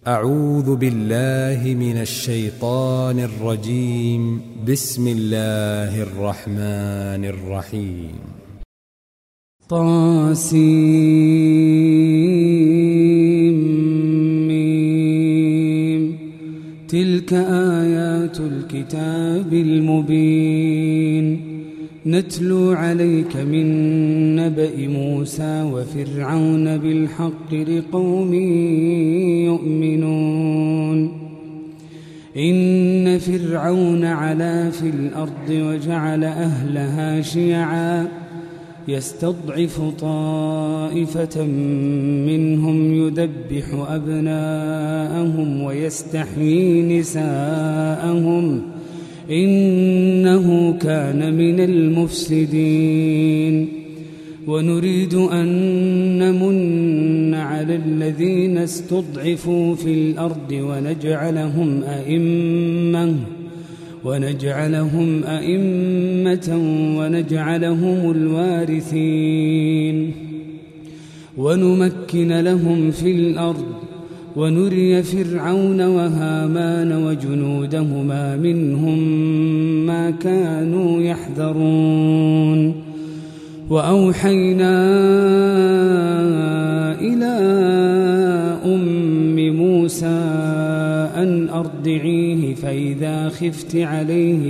أعوذ بالله من الشيطان الرجيم. بسم الله الرحمن الرحيم. طاسيم. تلك آيات الكتاب المبين. نتلو عليك من نبأ موسى وفرعون بالحق لقوم يؤمنون. إن فرعون علا في الأرض وجعل أهلها شيعا يستضعف طائفة منهم يذبح أبناءهم ويستحيي نساءهم إنه كان من المفسدين. ونريد أن نمن على الذين استضعفوا في الأرض ونجعلهم أئمة ونجعلهم الوارثين ونمكن لهم في الأرض ونري فرعون وهامان وجنودهما منهم ما كانوا يحذرون. وأوحينا إلى أم موسى أن أرضعيه فإذا خفت عليه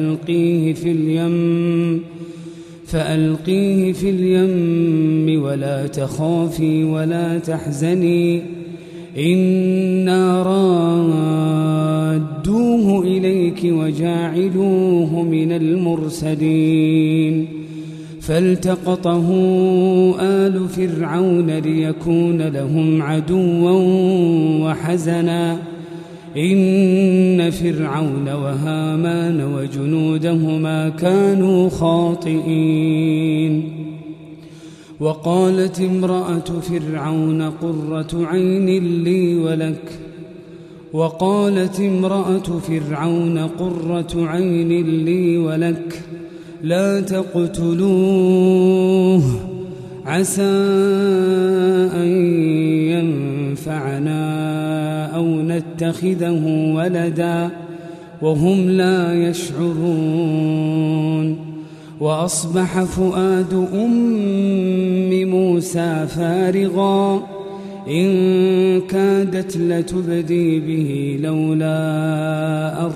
فألقيه في اليم ولا تخافي ولا تحزني إنا رادوه إليك وجاعلوه من المرسلين. فالتقطه آل فرعون ليكون لهم عدوا وحزنا إن فرعون وهامان وجنودهما كانوا خاطئين. وقالت امرأة فرعون قرة عين لي ولك لا تقتلوه عسى أن ينفعنا أو نتخذه ولدا وهم لا يشعرون. وأصبح فؤاد أم موسى فارغا إن كادت لتبدي به لولا أن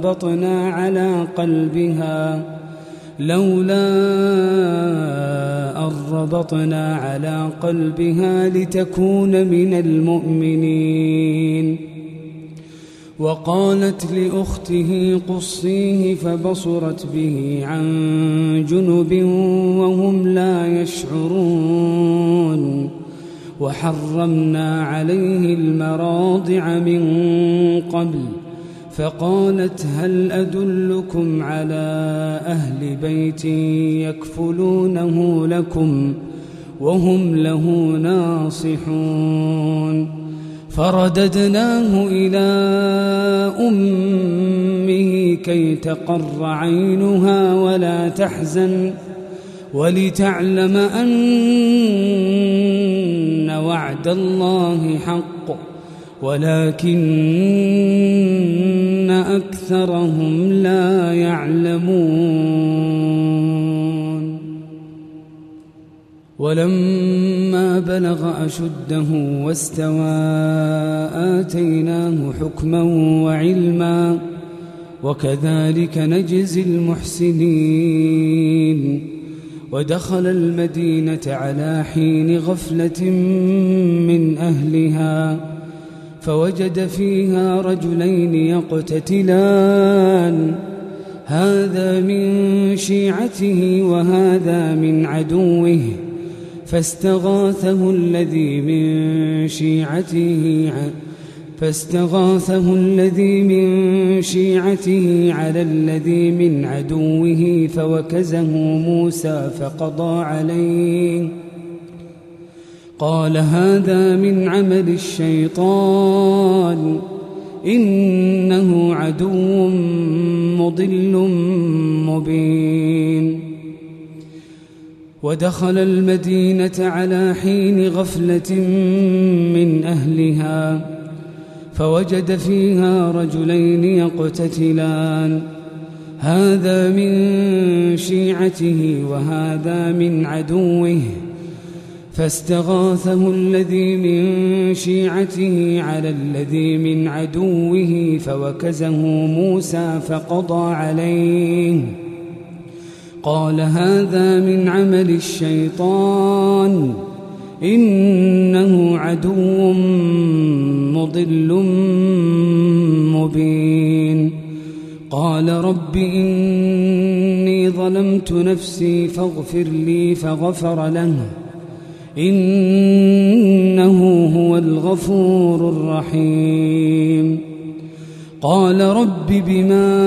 ربطنا على قلبها لتكون من المؤمنين. وقالت لأخته قصيه فبصرت به عن جنب وهم لا يشعرون. وحرمنا عليه المراضع من قبل فقالت هل أدلكم على أهل بيت يكفلونه لكم وهم له ناصحون. فرددناه إلى أمه كي تقر عينها ولا تحزن ولتعلم أن وعد الله حق ولكن أكثرهم لا يعلمون. ولما بلغ أشده واستوى آتيناه حكما وعلما وكذلك نجزي المحسنين. ودخل المدينة على حين غفلة من أهلها فوجد فيها رجلين يقتتلان هذا من شيعته وهذا من عدوه فاستغاثه الذي من شيعته على الذي من عدوه فوكزه موسى فقضى عليه قال هذا من عمل الشيطان إنه عدو مضل مبين. ودخل المدينة على حين غفلة من أهلها فوجد فيها رجلين يقتتلان هذا من شيعته وهذا من عدوه فاستغاثه الذي من شيعته على الذي من عدوه فوكزه موسى فقضى عليه قال هذا من عمل الشيطان إنه عدو مضل مبين قال رب إني ظلمت نفسي فاغفر لي فغفر له إنه هو الغفور الرحيم قال رب بما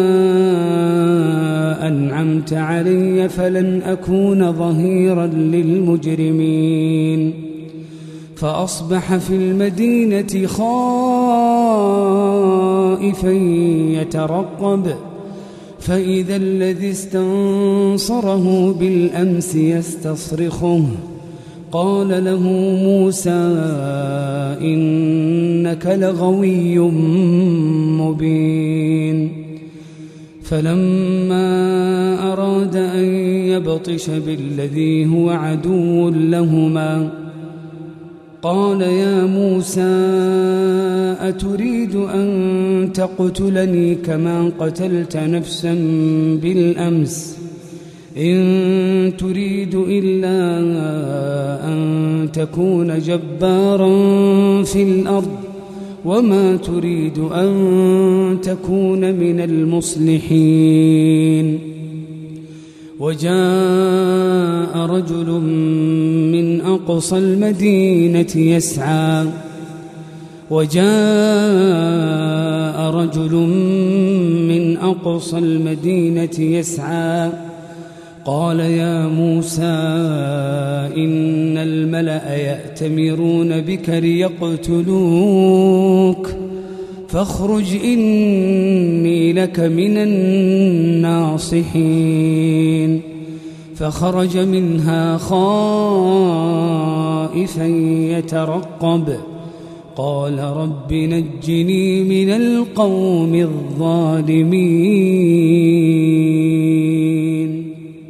أنعمت علي فلن أكون ظهيرا للمجرمين فأصبح في المدينة خائفا يترقب فإذا الذي استنصره بالأمس يستصرخه قال له موسى إنك لغوي مبين فلما أراد أن يبطش بالذي هو عدو لهما قال يا موسى أتريد أن تقتلني كما قتلت نفسا بالأمس إن تريد إلا أن تكون جبارا في الأرض وما تريد أن تكون من المصلحين وجاء رجل من أقصى المدينة يسعى قال يا موسى إن الملأ يأتمرون بك ليقتلوك فاخرج إني لك من الناصحين فخرج منها خائفا يترقب قال رب نجني من القوم الظالمين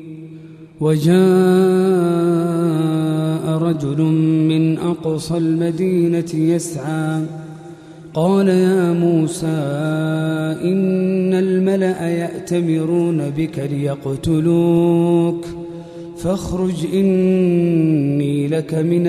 وجاء رجل من أقصى المدينة يسعى قال يا موسى إن الملأ يأتمرون بك ليقتلوك فاخرج إني لك من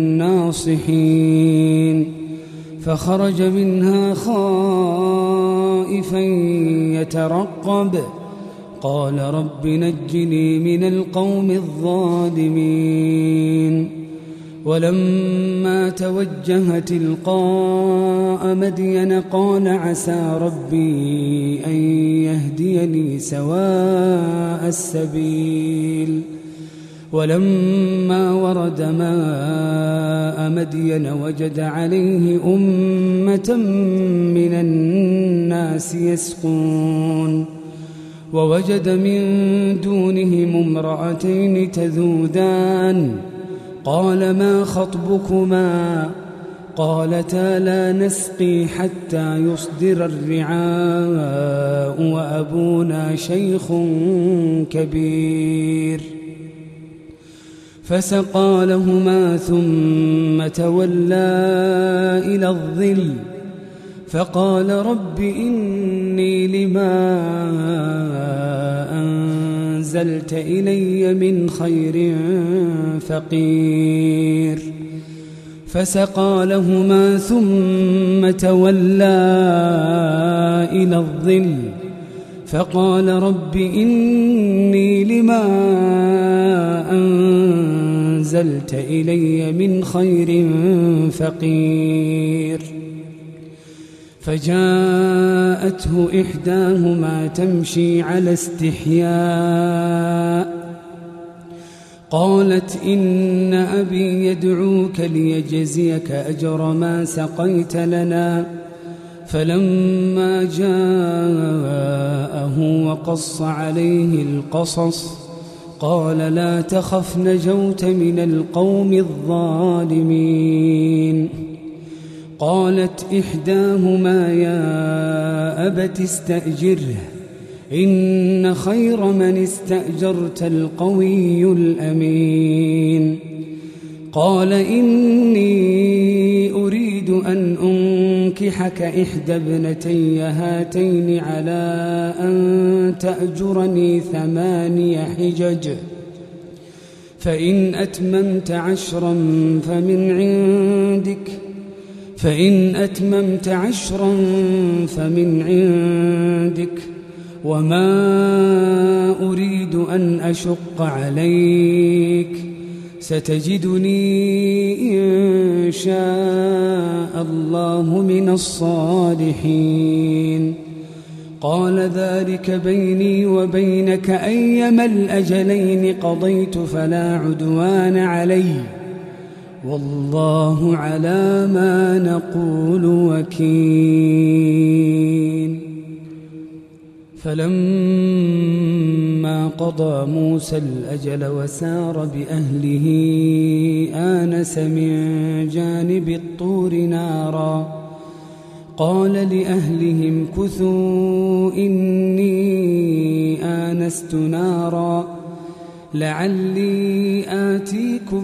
الناصحين فخرج منها خائفا يترقب قال رب نجني من القوم الظالمين ولما توجه تلقاء مدين قال عسى ربي أن يهديني سواء السبيل ولما ورد ماء مدين وجد عليه أمة من الناس يسقون ووجد من دونهم امرأتين تذودان قال ما خطبكما قالتا لا نسقي حتى يصدر الرعاء وأبونا شيخ كبير فسقى لهما ثم تولى إلى الظل فقال رب إني لما أنزلت إلي من خير فقير فسقى لهما ثم تولى إلى الظل فقال رب إني لما أنزلت إلي من خير فقير فجاءته إحداهما تمشي على استحياء قالت إن أبي يدعوك ليجزيك أجر ما سقيت لنا فلما جاءه وقص عليه القصص قال لا تخف نجوت من القوم الظالمين قالت إحداهما يا أبت استأجره إن خير من استأجرت القوي الأمين. قال إني أريد أن أنكحك إحدى ابنتي هاتين على أن تأجرني 8 حجج فإن أتممت 10 فمن عندك وما أريد أن أشق عليك ستجدني إن شاء الله من الصالحين. قال ذلك بيني وبينك أيما الأجلين قضيت فلا عدوان علي والله على ما نقول وكيل. فلما قضى موسى الأجل وسار بأهله آنس من جانب الطور نارا قال لأهلهم كثوا إني آنست نارا لعلي آتيكم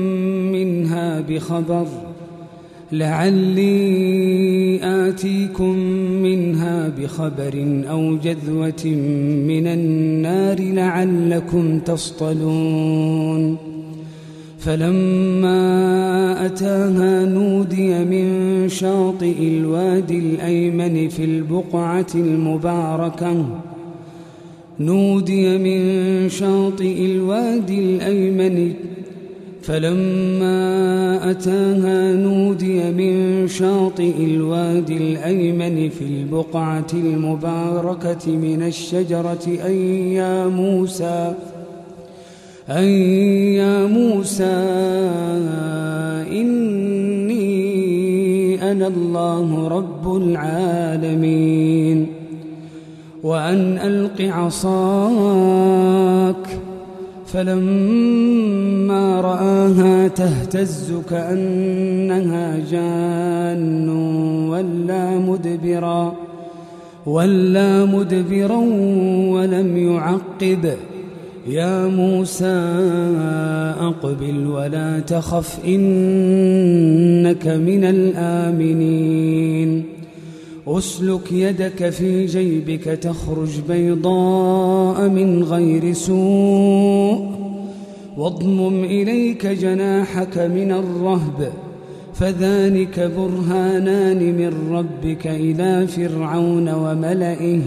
منها بخبر أو جذوة من النار لعلكم تصطلون. فلما أتاها نودي من شاطئ الوادي الأيمن في البقعة المباركة فلما أتاها نودي من شاطئ الوادي الأيمن في البقعة المباركة من الشجرة أن يا موسى إني أنا الله رب العالمين وأن ألق عصاك. فلما رآها تهتز كأنها جان ولا مدبرا ولم يعقب. يا موسى أقبل ولا تخف إنك من الآمنين. أسلك يدك في جيبك تخرج بيضاء من غير سوء واضمم إليك جناحك من الرهب فذلك برهانان من ربك إلى فرعون وملئه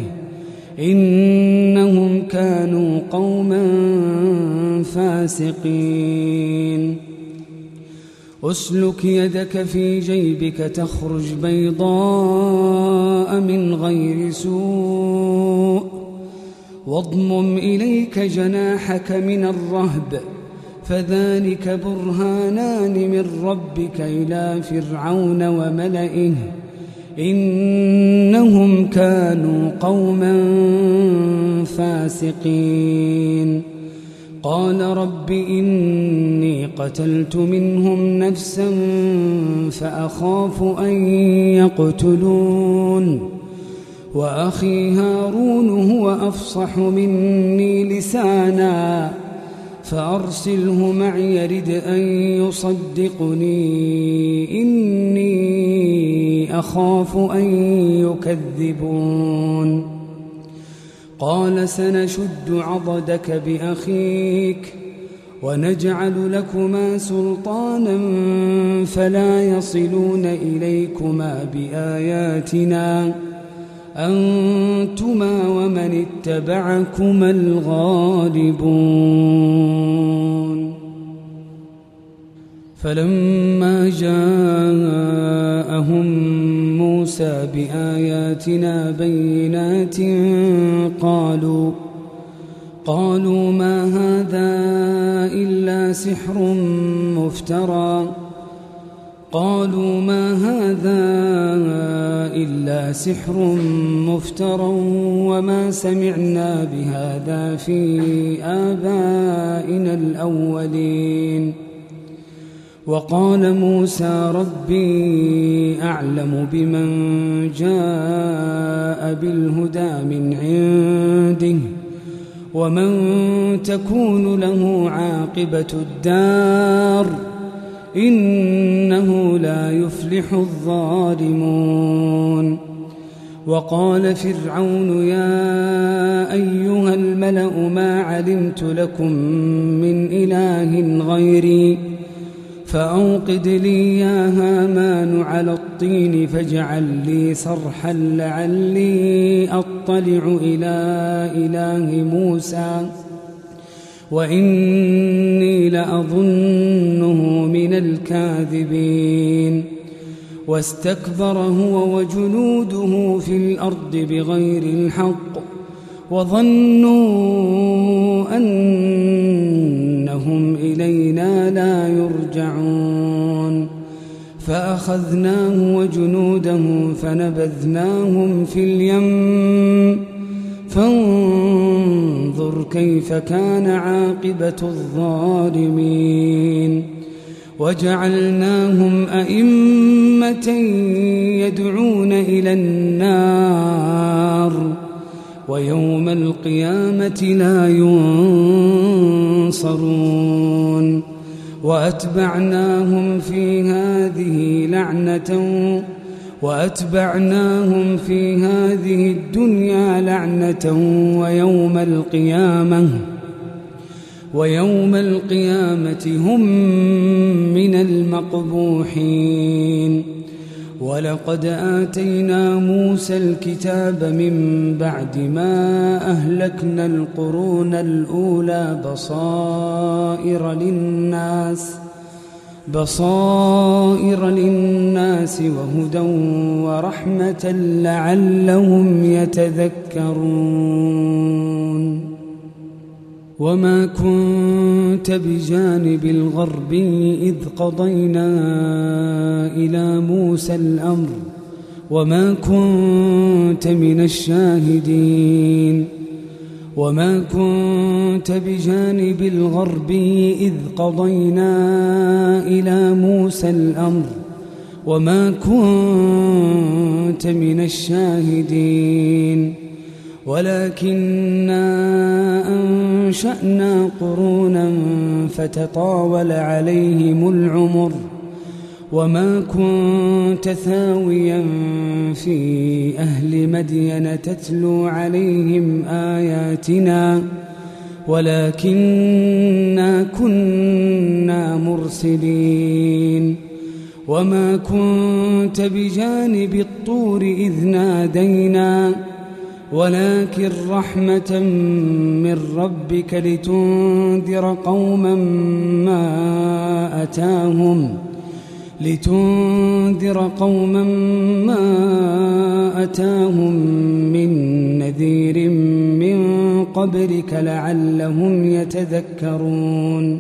إنهم كانوا قوما فاسقين. أسلك يدك في جيبك تخرج بيضاء من غير سوء واضمم إليك جناحك من الرهب فذلك برهانان من ربك إلى فرعون وملئه إنهم كانوا قوما فاسقين. قال رب إني قتلت منهم نفسا فأخاف أن يقتلون وأخي هارون هو أفصح مني لسانا فأرسله معي يرد أن يصدقني إني أخاف أن يكذبون. قال سنشد عضدك بأخيك ونجعل لكما سلطانا فلا يصلون إليكما بآياتنا أنتما ومن اتبعكما الغالبون. فلما جاءهم موسى بآياتنا بينات قالوا ما هذا إلا سحر مفترى وما سمعنا بهذا في آبائنا الأولين وقال موسى ربي أعلم بمن جاء بالهدى من عنده ومن تكون له عاقبة الدار إنه لا يفلح الظالمون. وقال فرعون يا أيها الملأ ما علمت لكم من إله غيري فأوقد لي يا هامان على الطين فاجعل لي صرحا لعلي أطلع إلى إله موسى وإني لأظنه من الكاذبين. واستكبر هو وجنوده في الأرض بغير الحق وظنوا أنهم إلينا لا يرجعون فأخذناه وجنوده فنبذناهم في اليم فانظر كيف كان عاقبة الظالمين. وجعلناهم أئمة يدعون إلى النار ويوم القيامة لا ينصرون. وأتبعناهم في هذه الدنيا لعنة ويوم القيامة هم من المقبوحين. ولقد آتينا موسى الكتاب من بعد ما أهلكنا القرون الأولى بصائر للناس وهدى ورحمة لعلهم يتذكرون. وما كنت بجانب الغربي إذ قضينا إلى موسى الأمر وما كنت من الشاهدين. وما كنت بجانب الغربي إذ قضينا إلى موسى الأمر وما كنت من الشاهدين ولكننا أنشأنا قرونا فتطاول عليهم العمر وما كنت ثاويا في أهل مدين تتلو عليهم آياتنا ولكننا كنا مرسلين. وما كنت بجانب الطور إذ نادينا ولكن رحمة من ربك لتنذر قوما ما أتاهم من نذير من قبلك لعلهم يتذكرون.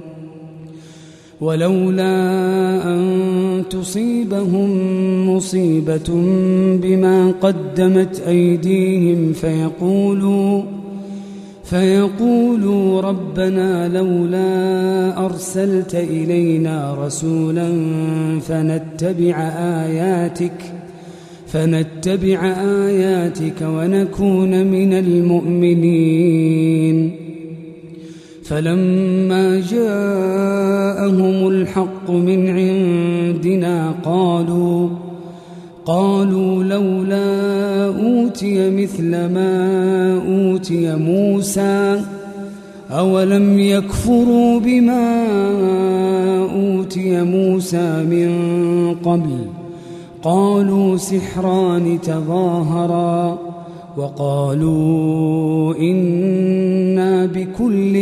ولولا أن تصيبهم مصيبة بما قدمت أيديهم فيقولوا ربنا لولا أرسلت إلينا رسولا فنتبع آياتك ونكون من المؤمنين. فلما جاءهم الحق من عندنا قالوا لولا أوتي مثل ما أوتي موسى أولم يكفروا بما أوتي موسى من قبل قالوا سحران تظاهرا وقالوا إنا بكل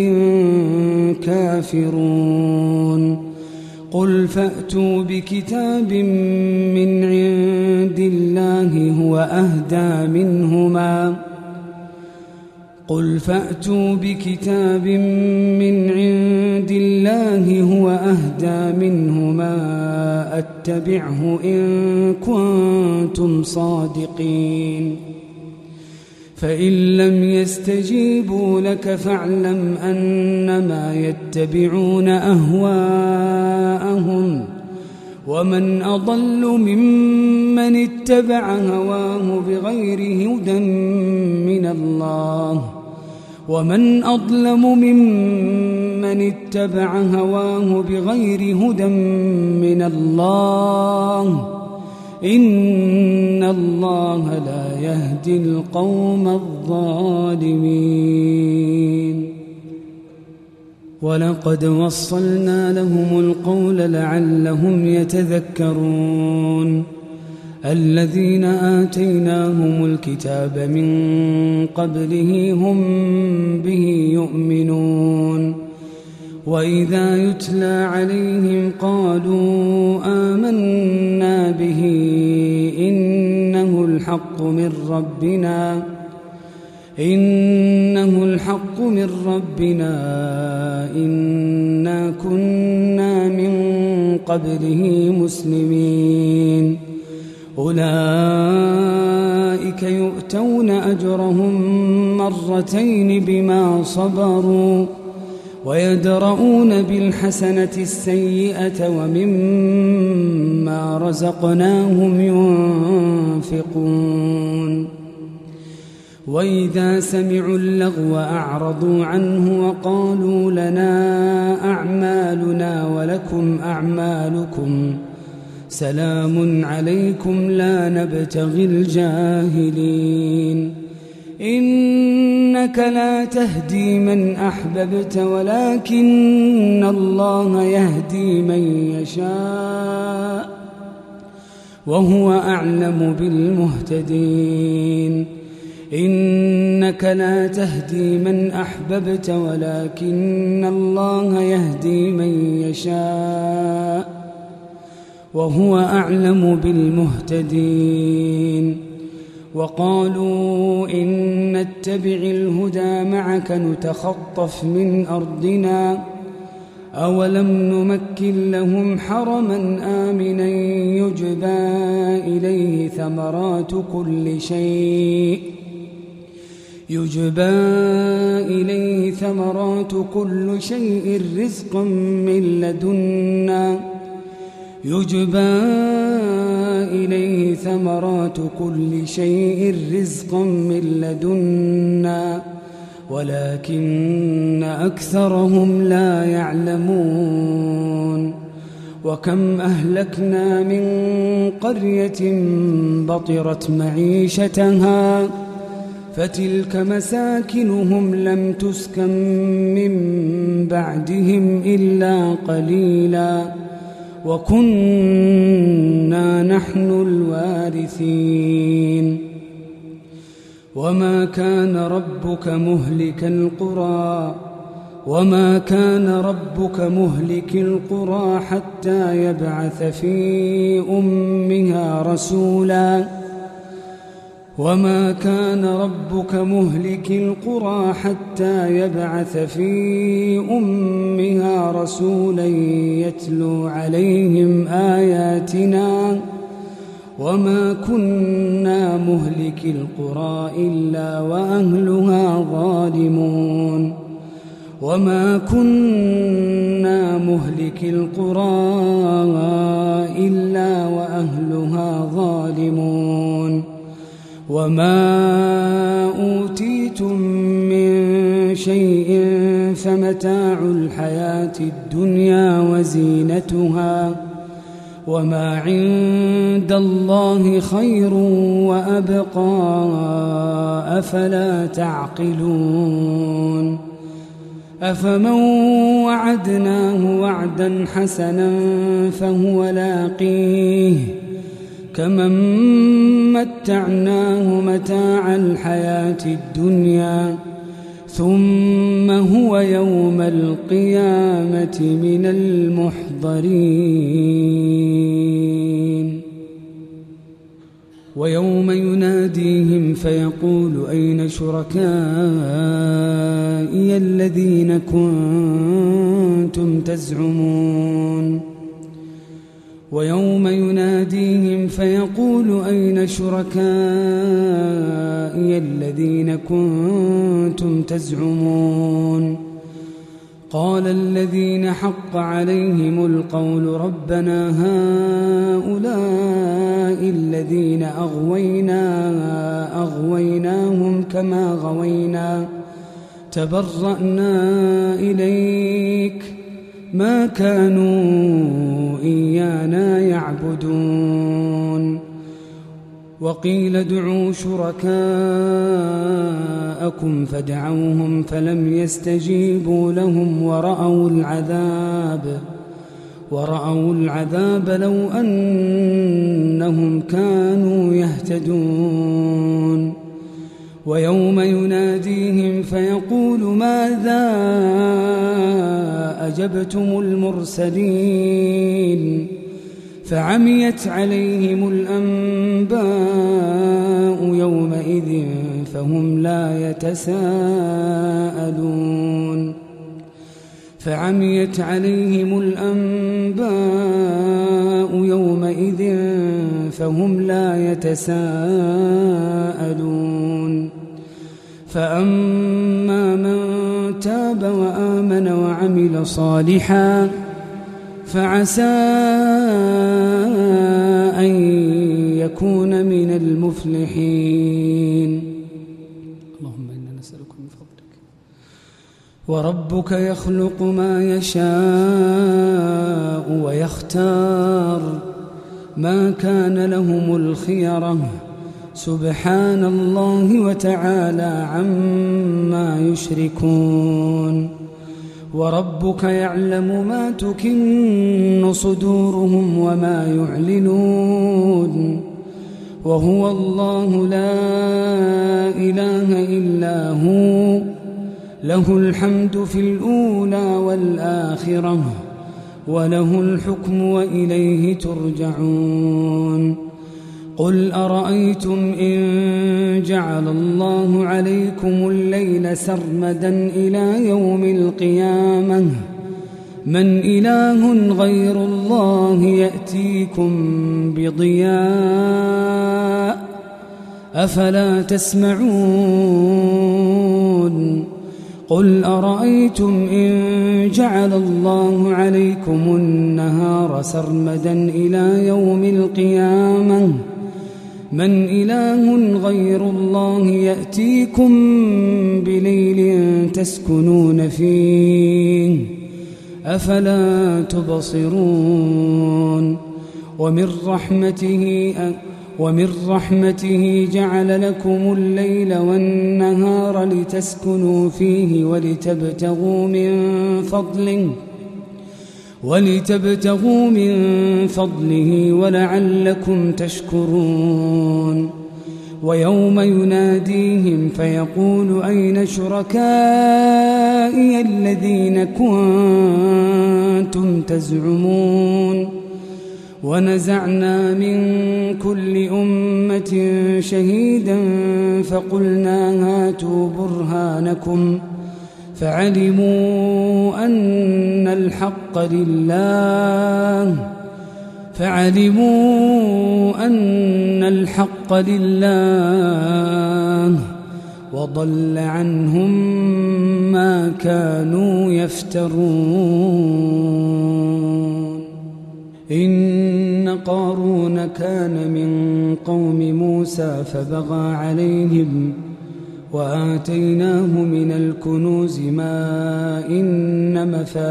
كافرون. قل فأتوا بكتاب من عند الله هو أهدى منهما أتبعه إن كنتم صادقين. فإن لم يستجيبوا لك فاعلم أنما يتبعون أهواءهم ومن أضل ممن اتبع هواه بغير هدى من الله ومن أظلم ممن اتبع هواه بغير هدى من الله إن الله لا يهدي القوم الظالمين ولقد وصلنا لهم القول لعلهم يتذكرون الذين آتيناهم الكتاب من قبله هم به يؤمنون وإذا يتلى عليهم قالوا آمنا به إنه الحق من ربنا إنا كنا من قبله مسلمين أولئك يؤتون أجرهم مرتين بما صبروا ويدرؤون بالحسنة السيئة ومما رزقناهم ينفقون وإذا سمعوا اللغو أعرضوا عنه وقالوا لنا أعمالنا ولكم أعمالكم سلام عليكم لا نبتغي الجاهلين إنك لا تهدي من أحببت ولكن الله يهدي من يشاء وهو أعلم بالمهتدين إنك لا تهدي من أحببت ولكن الله يهدي من يشاء وهو أعلم بالمهتدين وقالوا إن نتبع الهدى معك نتخطف من أرضنا أولم نمكن لهم حرما آمنا يجبى إليه ثمرات كل شيء رزقا من لدنا ولكن أكثرهم لا يعلمون وكم أهلكنا من قرية بطرت معيشتها فتلك مساكنهم لم تسكن من بعدهم إلا قليلا وكنا نحن الوارثين وما كان ربك مهلك القرى حتى يبعث في أمها رسولا وما كان ربك مهلك القرى حتى يبعث في أمها رسولا يتلو عليهم آياتنا وما كنا مهلك القرى إلا وأهلها ظالمون وما أوتيتم من شيء فمتاع الحياة الدنيا وزينتها وما عند الله خير وأبقى أفلا تعقلون أفمن وعدناه وعدا حسنا فهو لاقيه كمن متعناه متاع الحياة الدنيا ثم هو يوم القيامة من المحضرين ويوم يناديهم فيقول أين شركائي الذين كنتم تزعمون ويوم يناديهم فيقول أين شركائي الذين كنتم تزعمون قال الذين حق عليهم القول ربنا هؤلاء الذين أغويناهم كما غوينا تبرأنا إليك ما كانوا إيانا يعبدون وقيل ادعوا شركاءكم فدعوهم فلم يستجيبوا لهم ورأوا العذاب لو أنهم كانوا يهتدون ويوم يناديهم فيقول ماذا أجبتم المرسلين فعميت عليهم الأنباء يومئذ فهم لا يتساءلون فأما من تاب وآمن وعمل صالحا فعسى أن يكون من المفلحين. اللهم إنا نسألك من فضلك. وربك يخلق ما يشاء ويختار ما كان لهم الخيرة سبحان الله وتعالى عما يشركون. وربك يعلم ما تكن صدورهم وما يعلنون وهو الله لا إله إلا هو له الحمد في الأولى والآخرة وله الحكم وإليه ترجعون. قل أرأيتم إن جعل الله عليكم الليل سرمدا إلى يوم القيامة من إله غير الله يأتيكم بضياء أفلا تسمعون. قل أرأيتم إن جعل الله عليكم النهار سرمدا إلى يوم القيامة من إله غير الله يأتيكم بليل تسكنون فيه أفلا تبصرون. ومن رحمته جعل لكم الليل والنهار لتسكنوا فيه ولتبتغوا من فضله ولعلكم تشكرون. ويوم يناديهم فيقول أين شركائي الذين كنتم تزعمون ونزعنا من كل أمة شهيدا فقلنا هاتوا برهانكم فعلموا أن الحق لله وضل عنهم ما كانوا يفترون. إن قارون كان من قوم موسى فبغى عليهم وآتيناه من الكنوز ما إن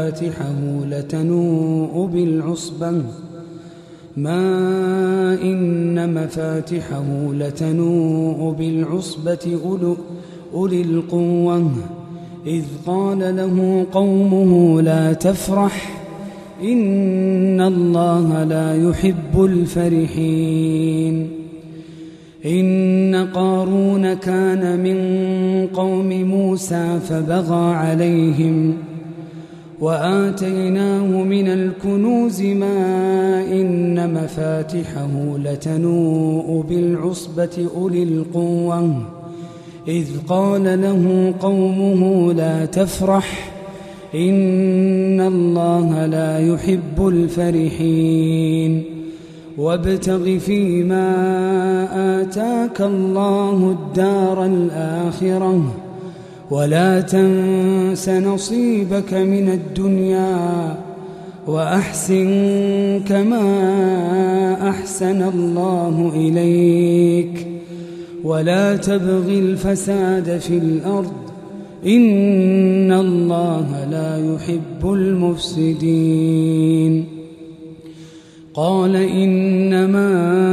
مفاتحه لتنوء بالعصبة أولي القوة إذ قال له قومه لا تفرح إن الله لا يحب الفرحين. إن قارون كان من قوم موسى فبغى عليهم وآتيناه من الكنوز ما إن مفاتحه لتنوء بالعصبة أولي القوة إذ قال له قومه لا تفرح إن الله لا يحب الفرحين. وابتغ فيما آتاك الله الدار الآخرة ولا تنس نصيبك من الدنيا وأحسن كما أحسن الله إليك ولا تبغ الفساد في الأرض إن الله لا يحب المفسدين. قال إنما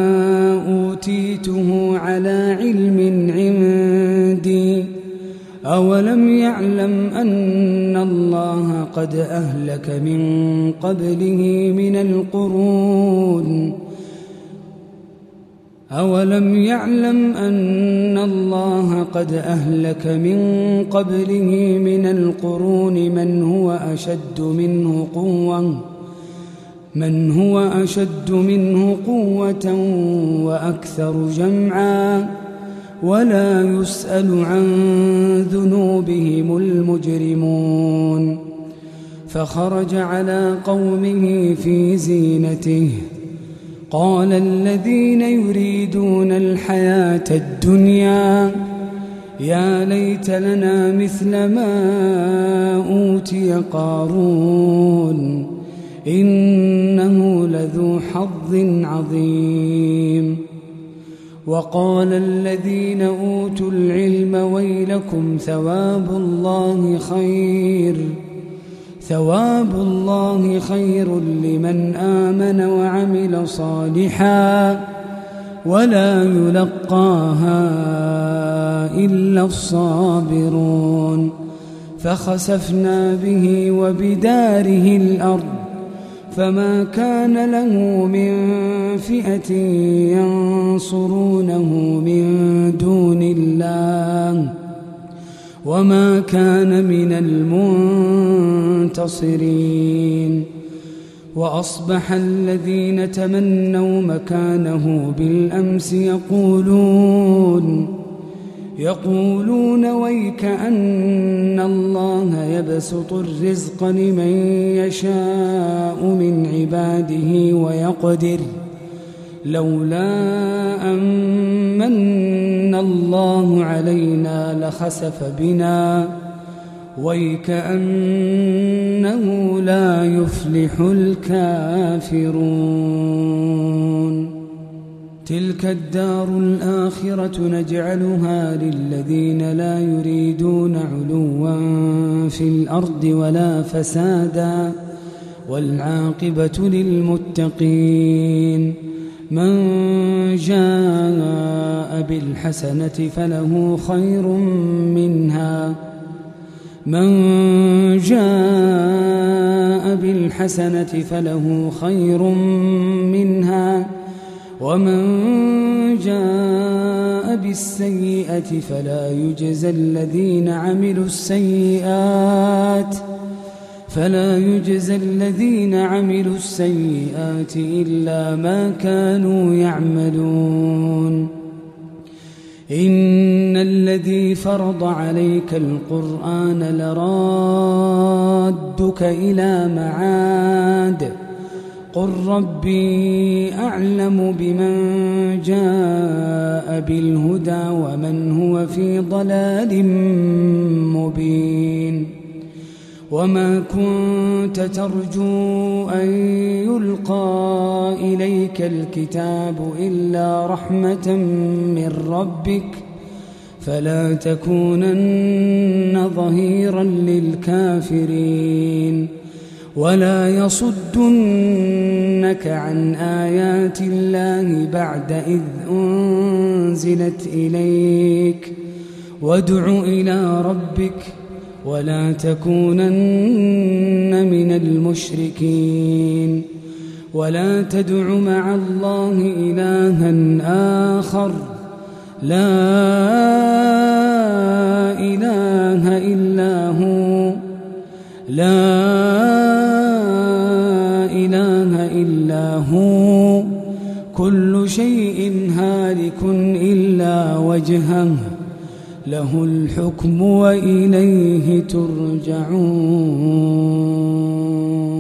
أوتيته على علم عندي أولم يعلم أن الله قد أهلك من قبله من القرون من هو أشد منه قوة وأكثر جمعا ولا يسأل عن ذنوبهم المجرمون. فخرج على قومه في زينته قال الذين يريدون الحياة الدنيا يا ليت لنا مثل ما أوتي قارون إنه لذو حظ عظيم. وقال الذين أوتوا العلم ويلكم ثواب الله خير لمن آمن وعمل صالحا ولا يلقاها إلا الصابرون. فخسفنا به وبداره الأرض فما كان له من فئة ينصرونه من دون الله وما كان من المنتصرين. وأصبح الذين تمنوا مكانه بالأمس يقولون ويك أن الله يبسط الرزق لمن يشاء من عباده ويقدر لولا أمن الله علينا لخسف بنا ويك أنه لا يفلح الكافرون. تلك الدار الآخرة نجعلها للذين لا يريدون علوا في الأرض ولا فسادا والعاقبة للمتقين. من جاء بالحسنة فله خير منها ومن جاء بالسيئة فلا يجزى الذين عملوا السيئات إلا ما كانوا يعملون. إن الذي فرض عليك القرآن لرادك إلى معاد قل ربي أعلم بمن جاء بالهدى ومن هو في ضلال مبين. وما كنت ترجو أن يلقى إليك الكتاب إلا رحمة من ربك فلا تكونن ظهيرا للكافرين. ولا يصدنك عن آيات الله بعد إذ أنزلت إليك وادع إلى ربك ولا تكونن من المشركين. ولا تدع مع الله إلها آخر لا إله إلا هو كل شيء هالك إلا وجهه له الحكم وإليه ترجعون.